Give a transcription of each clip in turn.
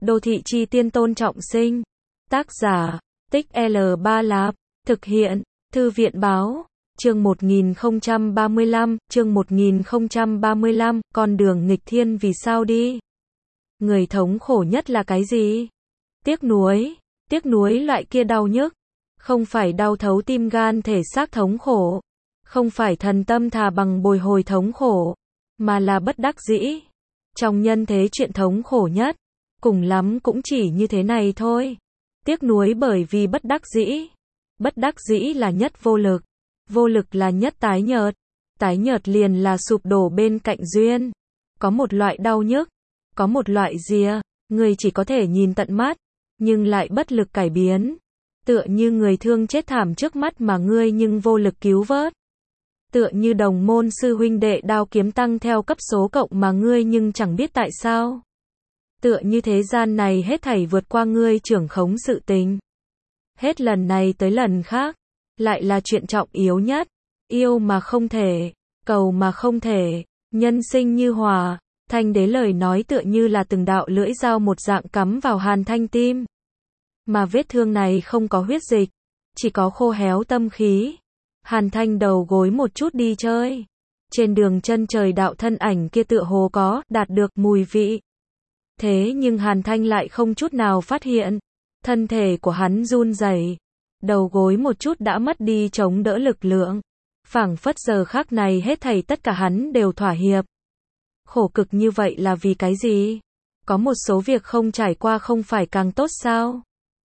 Đô thị chi tiên Tôn Trọng Sinh. Tác giả, Tích L Ba Lạp. Thực hiện, Thư viện Báo. Chương 1035, chương 1035, con đường nghịch thiên vì sao đi? Người thống khổ nhất là cái gì? Tiếc nuối loại kia đau nhức. Không phải đau thấu tim gan thể xác thống khổ. Không phải thần tâm thà bằng bồi hồi thống khổ. Mà là bất đắc dĩ. Trong nhân thế chuyện thống khổ nhất. Cùng lắm cũng chỉ như thế này thôi. Tiếc nuối bởi vì bất đắc dĩ. Bất đắc dĩ là nhất vô lực. Vô lực là nhất tái nhợt. Tái nhợt liền là sụp đổ bên cạnh duyên. Có một loại đau nhức. Có một loại rìa. Người chỉ có thể nhìn tận mắt. Nhưng lại bất lực cải biến. Tựa như người thương chết thảm trước mắt mà ngươi nhưng vô lực cứu vớt. Tựa như đồng môn sư huynh đệ đao kiếm tăng theo cấp số cộng mà ngươi nhưng chẳng biết tại sao. Tựa như thế gian này hết thảy vượt qua ngươi trưởng khống sự tình. Hết lần này tới lần khác. Lại là chuyện trọng yếu nhất. Yêu mà không thể. Cầu mà không thể. Nhân sinh như hòa. Thanh đế lời nói tựa như là từng đạo lưỡi dao một dạng cắm vào Hàn Thanh tim. Mà vết thương này không có huyết dịch. Chỉ có khô héo tâm khí. Hàn Thanh đầu gối một chút đi chơi. Trên đường chân trời đạo thân ảnh kia tựa hồ có đạt được mùi vị. Thế nhưng Hàn Thanh lại không chút nào phát hiện. Thân thể của hắn run rẩy. Đầu gối một chút đã mất đi chống đỡ lực lượng. Phảng phất giờ khắc này hết thảy tất cả hắn đều thỏa hiệp. Khổ cực như vậy là vì cái gì? Có một số việc không trải qua không phải càng tốt sao?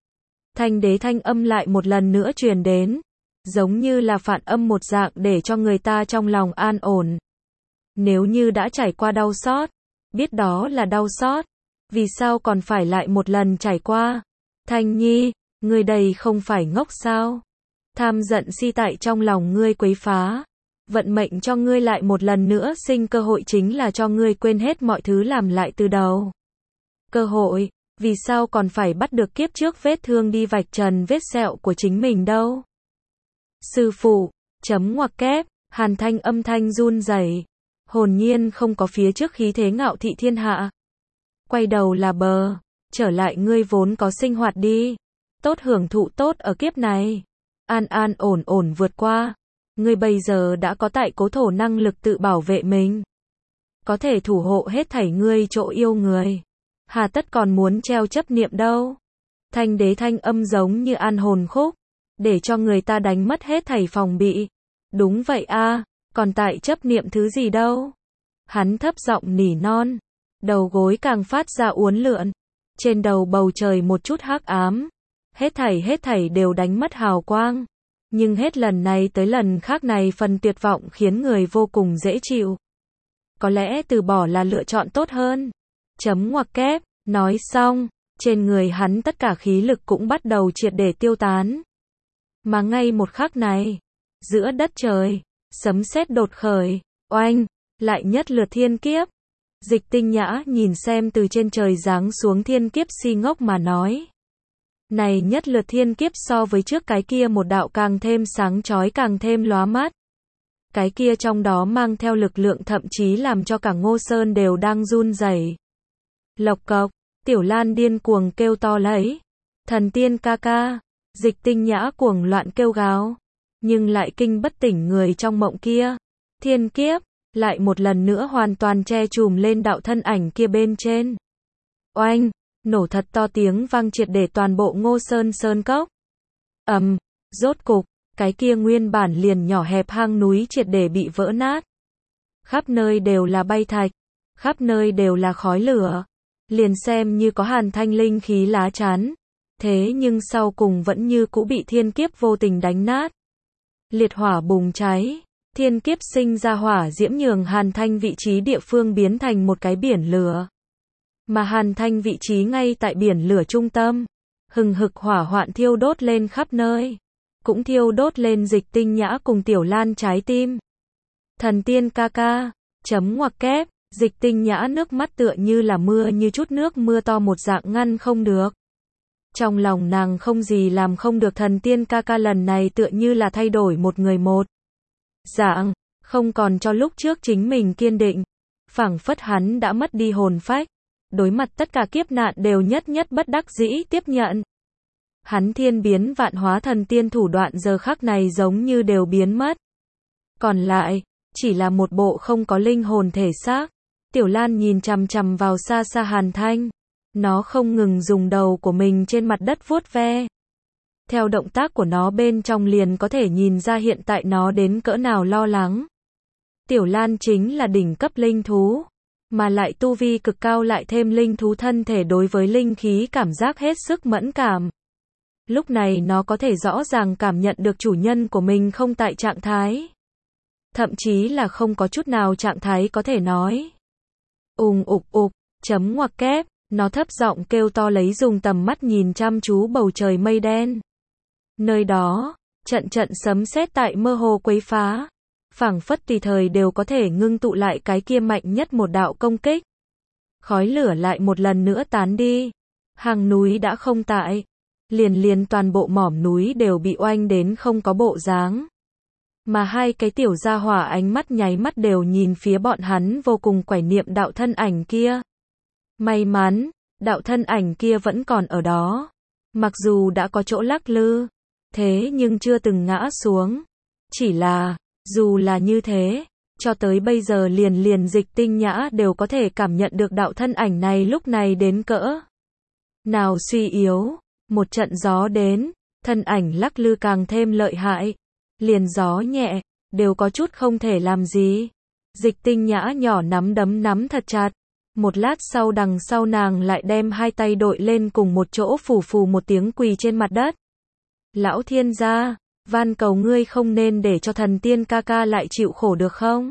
Thanh đế thanh âm lại một lần nữa truyền đến. Giống như là phản âm một dạng để cho người ta trong lòng an ổn. Nếu như đã trải qua đau xót, biết đó là đau xót, vì sao còn phải lại một lần trải qua? Thanh nhi, ngươi đây không phải ngốc sao? Tham giận si tại trong lòng ngươi quấy phá. Vận mệnh cho ngươi lại một lần nữa sinh cơ hội chính là cho ngươi quên hết mọi thứ làm lại từ đầu. Cơ hội, vì sao còn phải bắt được kiếp trước vết thương đi vạch trần vết sẹo của chính mình đâu? Sư phụ, chấm ngoặc kép, Hàn Thanh âm thanh run rẩy, hồn nhiên không có phía trước khí thế ngạo thị thiên hạ. Quay đầu là bờ, trở lại ngươi vốn có sinh hoạt đi. Tốt hưởng thụ tốt ở kiếp này. An an ổn ổn vượt qua. Ngươi bây giờ đã có tại cố thổ năng lực tự bảo vệ mình. Có thể thủ hộ hết thảy ngươi chỗ yêu người. Hà tất còn muốn treo chấp niệm đâu. Thanh đế thanh âm giống như an hồn khúc. Để cho người ta đánh mất hết thảy phòng bị. Đúng vậy a, còn tại chấp niệm thứ gì đâu. Hắn thấp giọng nỉ non. Đầu gối càng phát ra uốn lượn. Trên đầu bầu trời một chút hắc ám. Hết thảy đều đánh mất hào quang. Nhưng hết lần này tới lần khác này phần tuyệt vọng khiến người vô cùng dễ chịu. Có lẽ từ bỏ là lựa chọn tốt hơn. Chấm ngoặc kép, nói xong, trên người hắn tất cả khí lực cũng bắt đầu triệt để tiêu tán. Mà ngay một khắc này, giữa đất trời, sấm sét đột khởi, oanh, lại nhất lượt thiên kiếp. Dịch Tinh Nhã nhìn xem từ trên trời giáng xuống thiên kiếp si ngốc mà nói. Này nhất lượt thiên kiếp so với trước cái kia một đạo càng thêm sáng chói càng thêm lóa mắt. Cái kia trong đó mang theo lực lượng thậm chí làm cho cả Ngô Sơn đều đang run rẩy. Lộc cộc, Tiểu Lan điên cuồng kêu to lấy. Thần tiên ca ca, Dịch Tinh Nhã cuồng loạn kêu gào. Nhưng lại kinh bất tỉnh người trong mộng kia. Thiên kiếp, lại một lần nữa hoàn toàn che trùm lên đạo thân ảnh kia bên trên. Oanh! Nổ thật to tiếng vang triệt để toàn bộ Ngô Sơn sơn cốc. Rốt cục, cái kia nguyên bản liền nhỏ hẹp hang núi triệt để bị vỡ nát. Khắp nơi đều là bay thạch, khắp nơi đều là khói lửa. Liền xem như có Hàn Thanh linh khí lá chắn, thế nhưng sau cùng vẫn như cũ bị thiên kiếp vô tình đánh nát. Liệt hỏa bùng cháy, thiên kiếp sinh ra hỏa diễm nhường Hàn Thanh vị trí địa phương biến thành một cái biển lửa. Mà Hàn Thanh vị trí ngay tại biển lửa trung tâm, hừng hực hỏa hoạn thiêu đốt lên khắp nơi, cũng thiêu đốt lên Dịch Tinh Nhã cùng Tiểu Lan trái tim. Thần tiên ca ca, chấm ngoặc kép, Dịch Tinh Nhã nước mắt tựa như là mưa như chút nước mưa to một dạng ngăn không được. Trong lòng nàng không gì làm không được, thần tiên ca ca lần này tựa như là thay đổi một người một dạng, không còn cho lúc trước chính mình kiên định, phảng phất hắn đã mất đi hồn phách. đối mặt tất cả kiếp nạn đều nhất nhất bất đắc dĩ tiếp nhận. Hắn thiên biến vạn hóa thần tiên thủ đoạn giờ khắc này giống như đều biến mất. Còn lại, chỉ là một bộ không có linh hồn thể xác. Tiểu Lan nhìn chằm chằm vào xa xa Hàn Thanh. Nó không ngừng dùng đầu của mình trên mặt đất vuốt ve. Theo động tác của nó bên trong liền có thể nhìn ra hiện tại nó đến cỡ nào lo lắng. Tiểu Lan chính là đỉnh cấp linh thú, mà lại tu vi cực cao lại thêm linh thú thân thể đối với linh khí cảm giác hết sức mẫn cảm. Lúc này nó có thể rõ ràng cảm nhận được chủ nhân của mình không tại trạng thái. Thậm chí là không có chút nào trạng thái có thể nói. Ục, chấm ngoặc kép, nó thấp giọng kêu to lấy dùng tầm mắt nhìn chăm chú bầu trời mây đen. Nơi đó, trận trận sấm sét tại mơ hồ quấy phá. Phảng phất tùy thời đều có thể ngưng tụ lại cái kia mạnh nhất một đạo công kích. Khói lửa lại một lần nữa tán đi. Hàng núi đã không tại. Liền toàn bộ mỏm núi đều bị oanh đến không có bộ dáng. Mà hai cái tiểu gia hỏa ánh mắt nháy mắt đều nhìn phía bọn hắn vô cùng quải niệm đạo thân ảnh kia. May mắn, đạo thân ảnh kia vẫn còn ở đó. Mặc dù đã có chỗ lắc lư, thế nhưng chưa từng ngã xuống. Chỉ là, dù là như thế, cho tới bây giờ liền Dịch Tinh Nhã đều có thể cảm nhận được đạo thân ảnh này lúc này đến cỡ nào suy yếu. Một trận gió đến, thân ảnh lắc lư càng thêm lợi hại. Liền gió nhẹ, đều có chút không thể làm gì. Dịch Tinh Nhã nhỏ nắm đấm nắm thật chặt. Một lát sau đằng sau nàng lại đem hai tay đội lên cùng một chỗ phù một tiếng quỳ trên mặt đất. Lão thiên gia, van cầu ngươi không nên để cho thần tiên ca ca lại chịu khổ được không?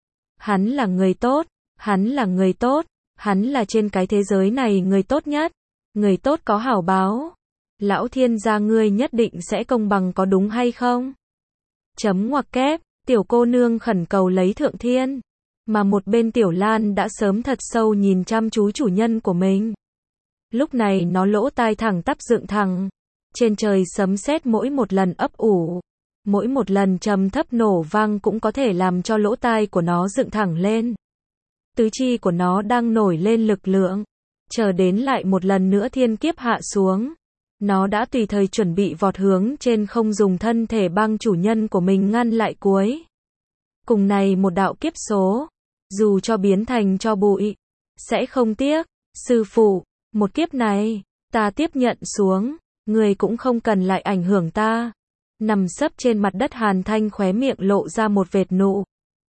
Hắn là người tốt, hắn là người tốt, hắn là trên cái thế giới này người tốt nhất, người tốt có hảo báo. Lão thiên gia ngươi nhất định sẽ công bằng có đúng hay không? Chấm ngoặc kép, tiểu cô nương khẩn cầu lấy thượng thiên. Mà một bên Tiểu Lan đã sớm thật sâu nhìn chăm chú chủ nhân của mình. Lúc này nó lỗ tai thẳng tắp dựng thẳng. Trên trời sấm sét mỗi một lần ấp ủ, mỗi một lần trầm thấp nổ vang cũng có thể làm cho lỗ tai của nó dựng thẳng lên. Tứ chi của nó đang nổi lên lực lượng, chờ đến lại một lần nữa thiên kiếp hạ xuống. Nó đã tùy thời chuẩn bị vọt hướng trên không dùng thân thể băng chủ nhân của mình ngăn lại cuối. Cùng này một đạo kiếp số, dù cho biến thành tro bụi, sẽ không tiếc. Sư phụ, một kiếp này, ta tiếp nhận xuống, người cũng không cần lại ảnh hưởng ta. Nằm sấp trên mặt đất Hàn Thanh khóe miệng lộ ra một vệt nụ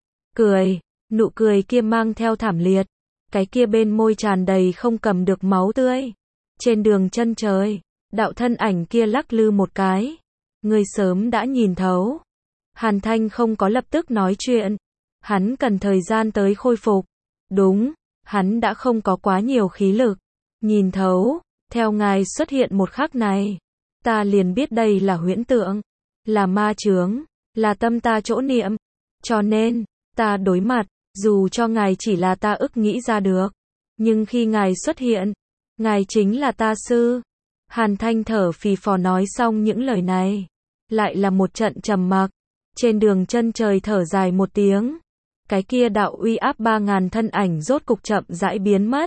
cười kia mang theo thảm liệt. Cái kia bên môi tràn đầy không cầm được máu tươi. Trên đường chân trời, đạo thân ảnh kia lắc lư một cái. Người sớm đã nhìn thấu. Hàn Thanh không có lập tức nói chuyện. Hắn cần thời gian tới khôi phục. Đúng, hắn đã không có quá nhiều khí lực. Nhìn thấu, theo ngài xuất hiện một khắc này, ta liền biết đây là huyễn tượng, là ma chướng, là tâm ta chỗ niệm. Cho nên, ta đối mặt, dù cho ngài chỉ là ta ức nghĩ ra được. Nhưng khi ngài xuất hiện, ngài chính là ta sư. Hàn Thanh thở phì phò nói xong những lời này. Lại là một trận trầm mặc. Trên đường chân trời thở dài một tiếng. Cái kia đạo uy áp 3000 thân ảnh rốt cục chậm rãi biến mất.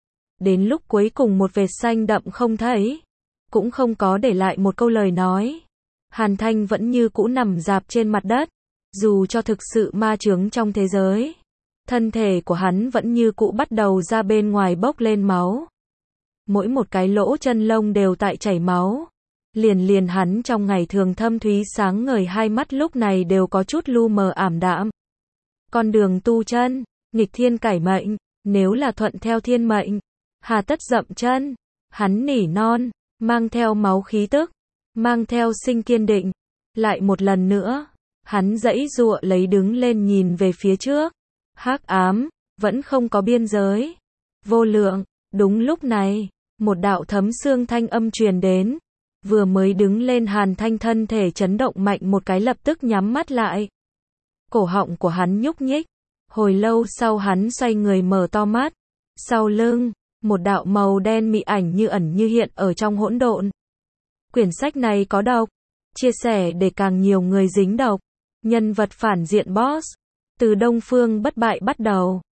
Đến lúc cuối cùng một vệt xanh đậm không thấy. Cũng không có để lại một câu lời nói. Hàn Thanh vẫn như cũ nằm rạp trên mặt đất. Dù cho thực sự ma chướng trong thế giới, thân thể của hắn vẫn như cũ bắt đầu ra bên ngoài bốc lên máu. Mỗi một cái lỗ chân lông đều tại chảy máu. Liền hắn trong ngày thường thâm thúy sáng ngời hai mắt lúc này đều có chút lu mờ ảm đạm. Con đường tu chân, nghịch thiên cải mệnh, nếu là thuận theo thiên mệnh, hà tất dậm chân. Hắn nỉ non, mang theo máu khí tức, mang theo sinh kiên định. Lại một lần nữa, hắn giãy giụa lấy đứng lên nhìn về phía trước. Hắc ám, vẫn không có biên giới. Vô lượng, đúng lúc này, một đạo thấm xương thanh âm truyền đến. Vừa mới đứng lên Hàn Thanh thân thể chấn động mạnh một cái lập tức nhắm mắt lại. Cổ họng của hắn nhúc nhích. Hồi lâu sau hắn xoay người mở to mắt. Sau lưng, một đạo màu đen mị ảnh như ẩn như hiện ở trong hỗn độn. Quyển sách này có độc. Chia sẻ để càng nhiều người dính độc. Nhân vật phản diện boss. Từ Đông Phương Bất Bại bắt đầu.